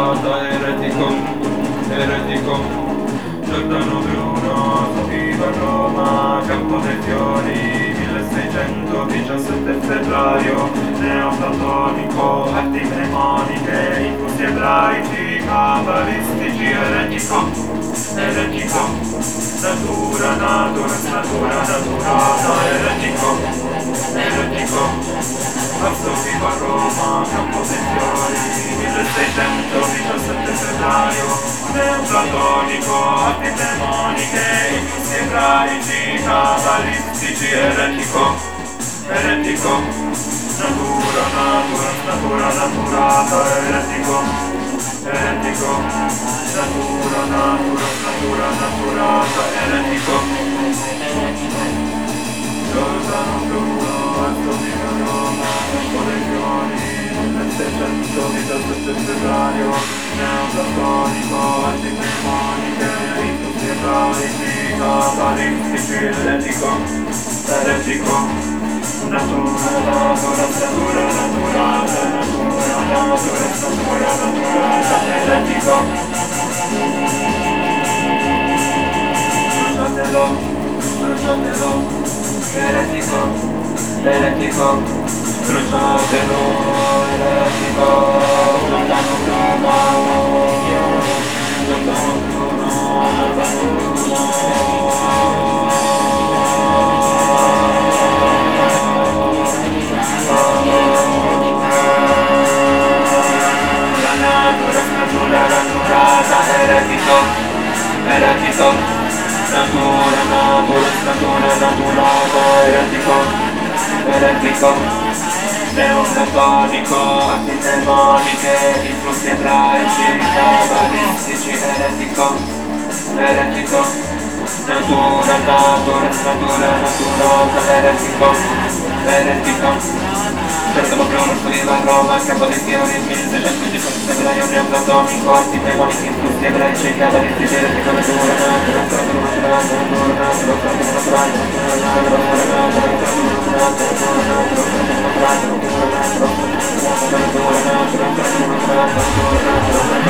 naturata, eretico, Giordano Bruno, viva Roma, Campo dei Fiori, 1617 febbraio, neoplatonico, arti mnemoniche, influssi ebraici, cabalistici, eretico, natura, naturata, eretico, Pazzo viva Roma, Campo dei Fiori, 1617 febbraio, neoplatonico, arti mnemoniche, influssi ebraici, cabalistici, eretico, natura, naturata, eretico, natura, naturata, eretico, Giordano Bruno, Pazzo viva Roma, Campo dei Fiori, 1617 febbraio, neoplatonico, arti mnemoniche, influssi ebraici, cabalistici, eretico, natura, eretico, bruciatelo, eretico, bruciatelo, eretico, Giordano Bruno, Giordano Bruno, eretico, neoplatonico, arti mnemoniche, influssi ebraici, cabalistici, eretico, natura, eretico, Giordano Bruno, viva Roma, Campo dei Fiori, 1617 febbraio, neoplatonico, arti mnemoniche, influssi ebraici, cabalistici, eretico, natura,